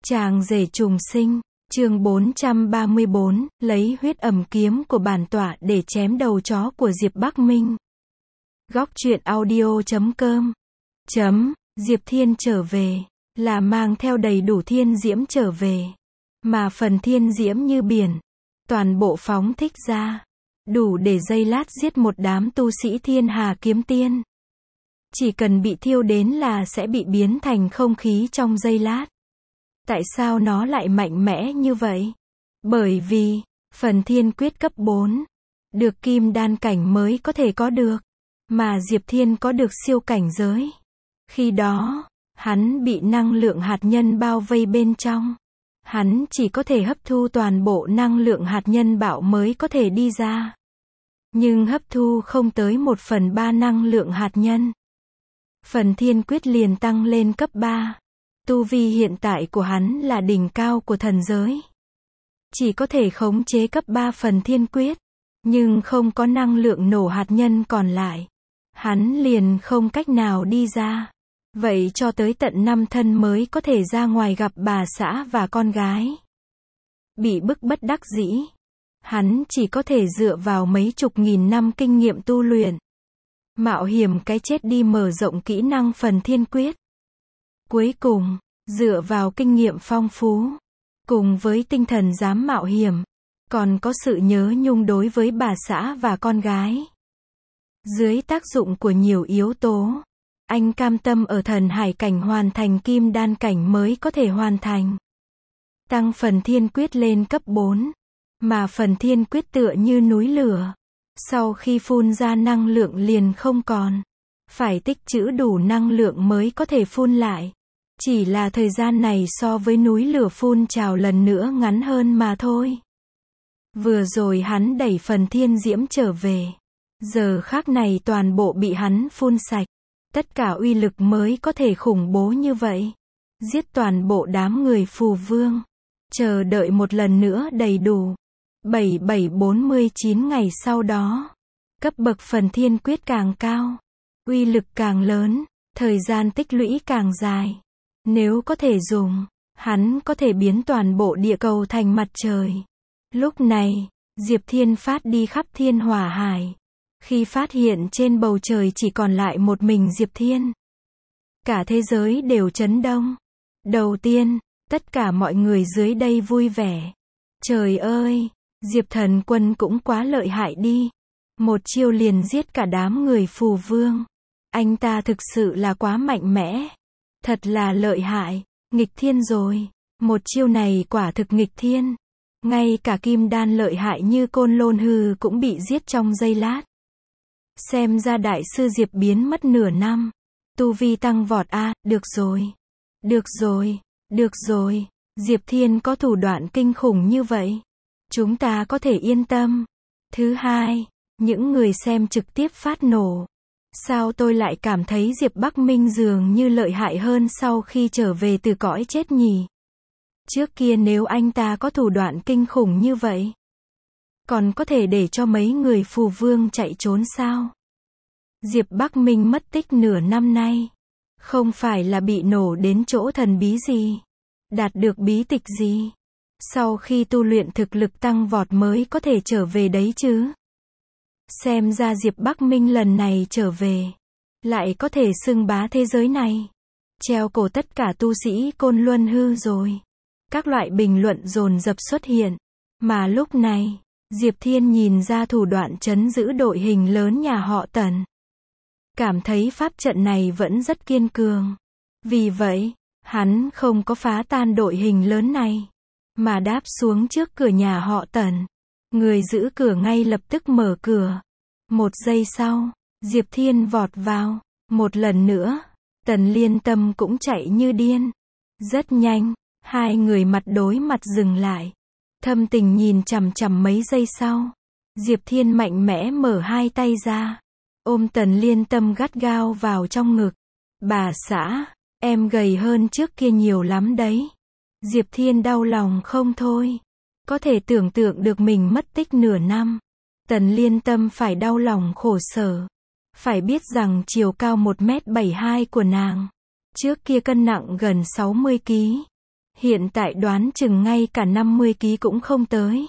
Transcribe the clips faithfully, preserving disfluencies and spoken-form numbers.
Chàng rể trùng sinh, chương bốn trăm ba mươi bốn, lấy huyết ẩm kiếm của bản tọa để chém đầu chó của Diệp Bắc Minh. Góc truyện audio chấm com chấm, Diệp Thiên trở về, là mang theo đầy đủ thiên diễm trở về. Mà phần thiên diễm như biển, toàn bộ phóng thích ra, đủ để giây lát giết một đám tu sĩ thiên hà kiếm tiên. Chỉ cần bị thiêu đến là sẽ bị biến thành không khí trong giây lát. Tại sao nó lại mạnh mẽ như vậy? Bởi vì, phần thiên quyết cấp bốn, được kim đan cảnh mới có thể có được, mà Diệp Thiên có được siêu cảnh giới. Khi đó, hắn bị năng lượng hạt nhân bao vây bên trong. Hắn chỉ có thể hấp thu toàn bộ năng lượng hạt nhân bạo mới có thể đi ra. Nhưng hấp thu không tới một phần ba năng lượng hạt nhân. Phần thiên quyết liền tăng lên cấp ba. Tu vi hiện tại của hắn là đỉnh cao của thần giới. Chỉ có thể khống chế cấp ba phần thiên quyết, nhưng không có năng lượng nổ hạt nhân còn lại. Hắn liền không cách nào đi ra. Vậy cho tới tận năm thân mới có thể ra ngoài gặp bà xã và con gái. Bị bức bất đắc dĩ, hắn chỉ có thể dựa vào mấy chục nghìn năm kinh nghiệm tu luyện. Mạo hiểm cái chết đi mở rộng kỹ năng phần thiên quyết. Cuối cùng, dựa vào kinh nghiệm phong phú, cùng với tinh thần dám mạo hiểm, còn có sự nhớ nhung đối với bà xã và con gái. Dưới tác dụng của nhiều yếu tố, anh cam tâm ở thần hải cảnh hoàn thành kim đan cảnh mới có thể hoàn thành. Tăng phần thiên quyết lên cấp bốn, mà phần thiên quyết tựa như núi lửa. Sau khi phun ra năng lượng liền không còn. Phải tích trữ đủ năng lượng mới có thể phun lại. Chỉ là thời gian này so với núi lửa phun trào lần nữa ngắn hơn mà thôi. Vừa rồi hắn đẩy phần thiên diễm trở về. Giờ khác này toàn bộ bị hắn phun sạch. Tất cả uy lực mới có thể khủng bố như vậy. Giết toàn bộ đám người phù vương. Chờ đợi một lần nữa đầy đủ. bảy bảy bốn mươi chín ngày sau đó. Cấp bậc phần thiên quyết càng cao. Uy lực càng lớn. Thời gian tích lũy càng dài. Nếu có thể dùng, hắn có thể biến toàn bộ địa cầu thành mặt trời. Lúc này, Diệp Thiên phát đi khắp thiên hỏa hải. Khi phát hiện trên bầu trời chỉ còn lại một mình Diệp Thiên. Cả thế giới đều chấn động. Đầu tiên, tất cả mọi người dưới đây vui vẻ. Trời ơi, Diệp Thần Quân cũng quá lợi hại đi. Một chiêu liền giết cả đám người phù vương. Anh ta thực sự là quá mạnh mẽ. Thật là lợi hại, nghịch thiên rồi. Một chiêu này quả thực nghịch thiên. Ngay cả kim đan lợi hại như Côn Lôn Hư cũng bị giết trong giây lát. Xem ra đại sư Diệp biến mất nửa năm. Tu vi tăng vọt a, à, được rồi. Được rồi, được rồi. Diệp Thiên có thủ đoạn kinh khủng như vậy. Chúng ta có thể yên tâm. Thứ hai, những người xem trực tiếp phát nổ. Sao tôi lại cảm thấy Diệp Bắc Minh dường như lợi hại hơn sau khi trở về từ cõi chết nhỉ? Trước kia nếu anh ta có thủ đoạn kinh khủng như vậy, còn có thể để cho mấy người phù vương chạy trốn sao? Diệp Bắc Minh mất tích nửa năm nay. Không phải là bị nổ đến chỗ thần bí gì? Đạt được bí tịch gì? Sau khi tu luyện thực lực tăng vọt mới có thể trở về đấy chứ? Xem ra Diệp Bắc Minh lần này trở về, lại có thể xưng bá thế giới này. Treo cổ tất cả tu sĩ Côn Luân Hư rồi. Các loại bình luận dồn dập xuất hiện. Mà lúc này, Diệp Thiên nhìn ra thủ đoạn trấn giữ đội hình lớn nhà họ Tần. Cảm thấy pháp trận này vẫn rất kiên cường. Vì vậy, hắn không có phá tan đội hình lớn này, mà đáp xuống trước cửa nhà họ Tần. Người giữ cửa ngay lập tức mở cửa. Một giây sau, Diệp Thiên vọt vào. Một lần nữa, Tần Liên Tâm cũng chạy như điên. Rất nhanh, hai người mặt đối mặt dừng lại. Thâm Tình nhìn chằm chằm mấy giây sau. Diệp Thiên mạnh mẽ mở hai tay ra. Ôm Tần Liên Tâm gắt gao vào trong ngực. Bà xã, em gầy hơn trước kia nhiều lắm đấy. Diệp Thiên đau lòng không thôi. Có thể tưởng tượng được mình mất tích nửa năm. Tần Liên Tâm phải đau lòng khổ sở. Phải biết rằng chiều cao một mét bảy mươi hai của nàng, trước kia cân nặng gần sáu mươi ki lô gam. Hiện tại đoán chừng ngay cả năm mươi ki lô gam cũng không tới.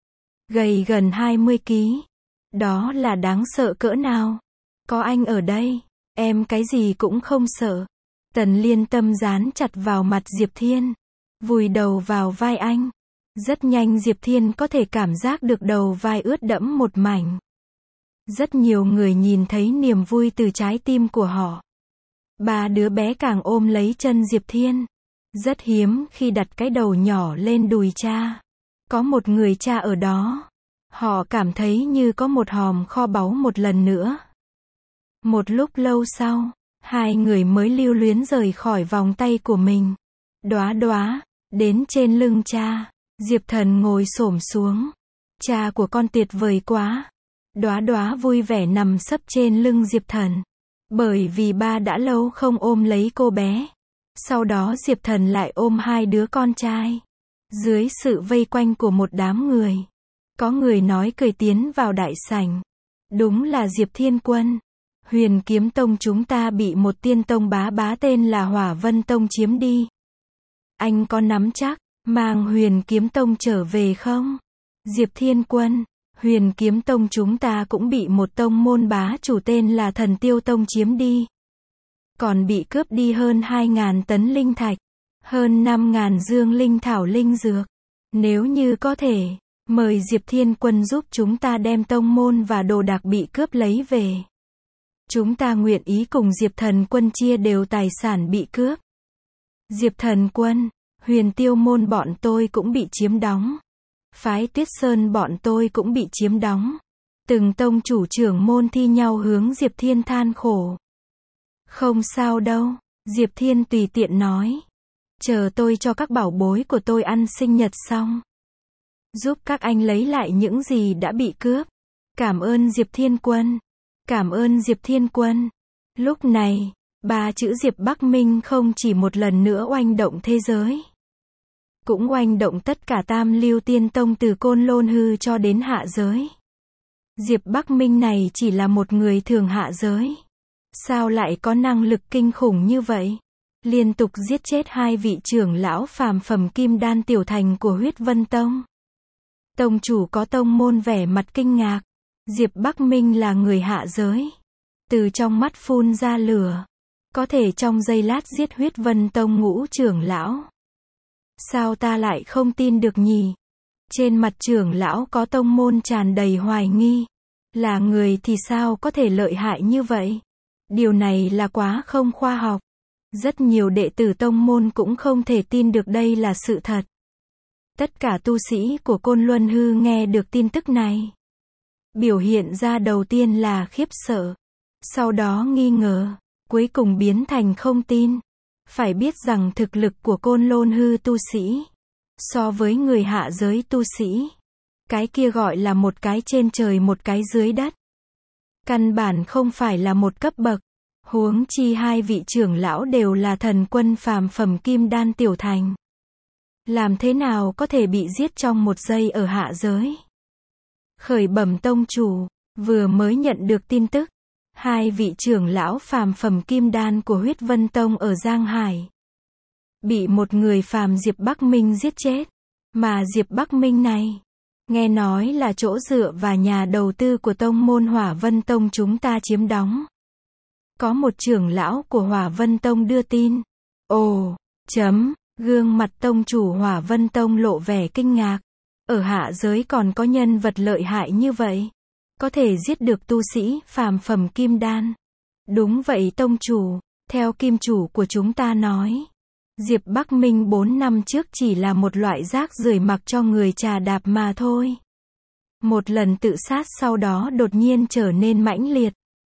Gầy gần hai mươi ki lô gam. Đó là đáng sợ cỡ nào. Có anh ở đây, em cái gì cũng không sợ. Tần Liên Tâm dán chặt vào mặt Diệp Thiên, vùi đầu vào vai anh. Rất nhanh Diệp Thiên có thể cảm giác được đầu vai ướt đẫm một mảnh. Rất nhiều người nhìn thấy niềm vui từ trái tim của họ. Ba đứa bé càng ôm lấy chân Diệp Thiên. Rất hiếm khi đặt cái đầu nhỏ lên đùi cha. Có một người cha ở đó. Họ cảm thấy như có một hòm kho báu một lần nữa. Một lúc lâu sau, hai người mới lưu luyến rời khỏi vòng tay của mình. Đóa Đóa, đến trên lưng cha. Diệp Thần ngồi xổm xuống. Cha của con tuyệt vời quá. Đóa Đóa vui vẻ nằm sấp trên lưng Diệp Thần. Bởi vì ba đã lâu không ôm lấy cô bé. Sau đó Diệp Thần lại ôm hai đứa con trai. Dưới sự vây quanh của một đám người. Có người nói cười tiến vào đại sảnh. Đúng là Diệp Thiên Quân. Huyền Kiếm Tông chúng ta bị một tiên tông bá bá tên là Hỏa Vân Tông chiếm đi. Anh có nắm chắc, mang Huyền Kiếm Tông trở về không? Diệp Thiên Quân, Huyền Kiếm Tông chúng ta cũng bị một tông môn bá chủ tên là Thần Tiêu Tông chiếm đi. Còn bị cướp đi hơn hai ngàn tấn linh thạch, hơn năm ngàn dương linh thảo linh dược. Nếu như có thể, mời Diệp Thiên Quân giúp chúng ta đem tông môn và đồ đạc bị cướp lấy về. Chúng ta nguyện ý cùng Diệp Thần Quân chia đều tài sản bị cướp. Diệp Thần Quân, Huyền Tiêu môn bọn tôi cũng bị chiếm đóng. Phái Tuyết Sơn bọn tôi cũng bị chiếm đóng. Từng tông chủ trưởng môn thi nhau hướng Diệp Thiên than khổ. Không sao đâu, Diệp Thiên tùy tiện nói. Chờ tôi cho các bảo bối của tôi ăn sinh nhật xong. Giúp các anh lấy lại những gì đã bị cướp. Cảm ơn Diệp Thiên Quân. Cảm ơn Diệp Thiên Quân. Lúc này, ba chữ Diệp Bắc Minh không chỉ một lần nữa oanh động thế giới. Cũng oanh động tất cả Tam Lưu Tiên Tông từ Côn Lôn Hư cho đến hạ giới. Diệp Bắc Minh này chỉ là một người thường hạ giới. Sao lại có năng lực kinh khủng như vậy? Liên tục giết chết hai vị trưởng lão phàm phẩm kim đan tiểu thành của Huyết Vân Tông. Tông chủ có tông môn vẻ mặt kinh ngạc. Diệp Bắc Minh là người hạ giới. Từ trong mắt phun ra lửa. Có thể trong giây lát giết Huyết Vân Tông ngũ trưởng lão. Sao ta lại không tin được nhỉ? Trên mặt trưởng lão có tông môn tràn đầy hoài nghi. Là người thì sao có thể lợi hại như vậy? Điều này là quá không khoa học. Rất nhiều đệ tử tông môn cũng không thể tin được đây là sự thật. Tất cả tu sĩ của Côn Luân Hư nghe được tin tức này. Biểu hiện ra đầu tiên là khiếp sợ. Sau đó nghi ngờ. Cuối cùng biến thành không tin. Phải biết rằng thực lực của Côn Lôn Hư tu sĩ. So với người hạ giới tu sĩ. Cái kia gọi là một cái trên trời một cái dưới đất. Căn bản không phải là một cấp bậc. Huống chi hai vị trưởng lão đều là thần quân phàm phẩm kim đan tiểu thành. Làm thế nào có thể bị giết trong một giây ở hạ giới? Khởi bẩm tông chủ, vừa mới nhận được tin tức. Hai vị trưởng lão phàm phẩm kim đan của Huyết Vân Tông ở Giang Hải. Bị một người phàm Diệp Bắc Minh giết chết. Mà Diệp Bắc Minh này, nghe nói là chỗ dựa và nhà đầu tư của tông môn Hỏa Vân Tông chúng ta chiếm đóng. Có một trưởng lão của Hỏa Vân Tông đưa tin. Ồ, chấm, gương mặt tông chủ Hỏa Vân Tông lộ vẻ kinh ngạc. Ở hạ giới còn có nhân vật lợi hại như vậy. Có thể giết được tu sĩ phàm phẩm kim đan. Đúng vậy tông chủ, theo kim chủ của chúng ta nói. Diệp Bắc Minh bốn năm trước chỉ là một loại rác rưởi mặc cho người trà đạp mà thôi. Một lần tự sát sau đó đột nhiên trở nên mãnh liệt.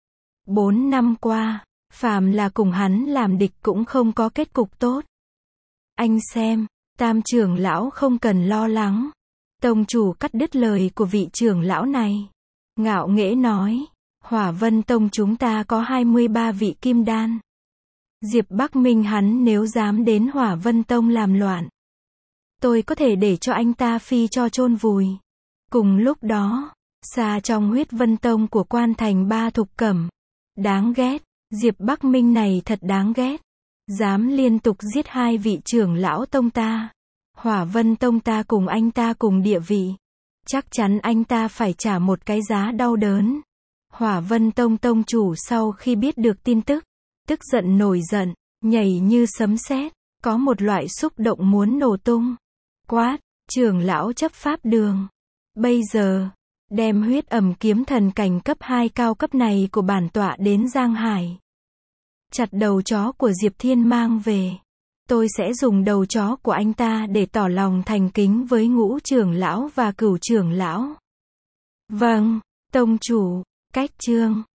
Bốn năm qua, phàm là cùng hắn làm địch cũng không có kết cục tốt. Anh xem, tam trưởng lão không cần lo lắng. Tông chủ cắt đứt lời của vị trưởng lão này. Ngạo nghễ nói, Hỏa Vân Tông chúng ta có hai mươi ba vị kim đan. Diệp Bắc Minh hắn nếu dám đến Hỏa Vân Tông làm loạn. Tôi có thể để cho anh ta phi cho chôn vùi. Cùng lúc đó, xa trong Huyết Vân Tông của Quan Thành Ba Thục Cẩm. Đáng ghét, Diệp Bắc Minh này thật đáng ghét. Dám liên tục giết hai vị trưởng lão tông ta. Hỏa Vân tông ta cùng anh ta cùng địa vị. Chắc chắn anh ta phải trả một cái giá đau đớn. Hỏa Vân tông tông chủ sau khi biết được tin tức, tức giận nổi giận, nhảy như sấm sét, có một loại xúc động muốn nổ tung. Quát, trưởng lão chấp pháp đường. Bây giờ, đem huyết ẩm kiếm thần cảnh cấp hai cao cấp này của bản tọa đến Giang Hải. Chặt đầu chó của Diệp Thiên mang về. Tôi sẽ dùng đầu chó của anh ta để tỏ lòng thành kính với ngũ trưởng lão và cửu trưởng lão. Vâng, tông chủ. Cách chương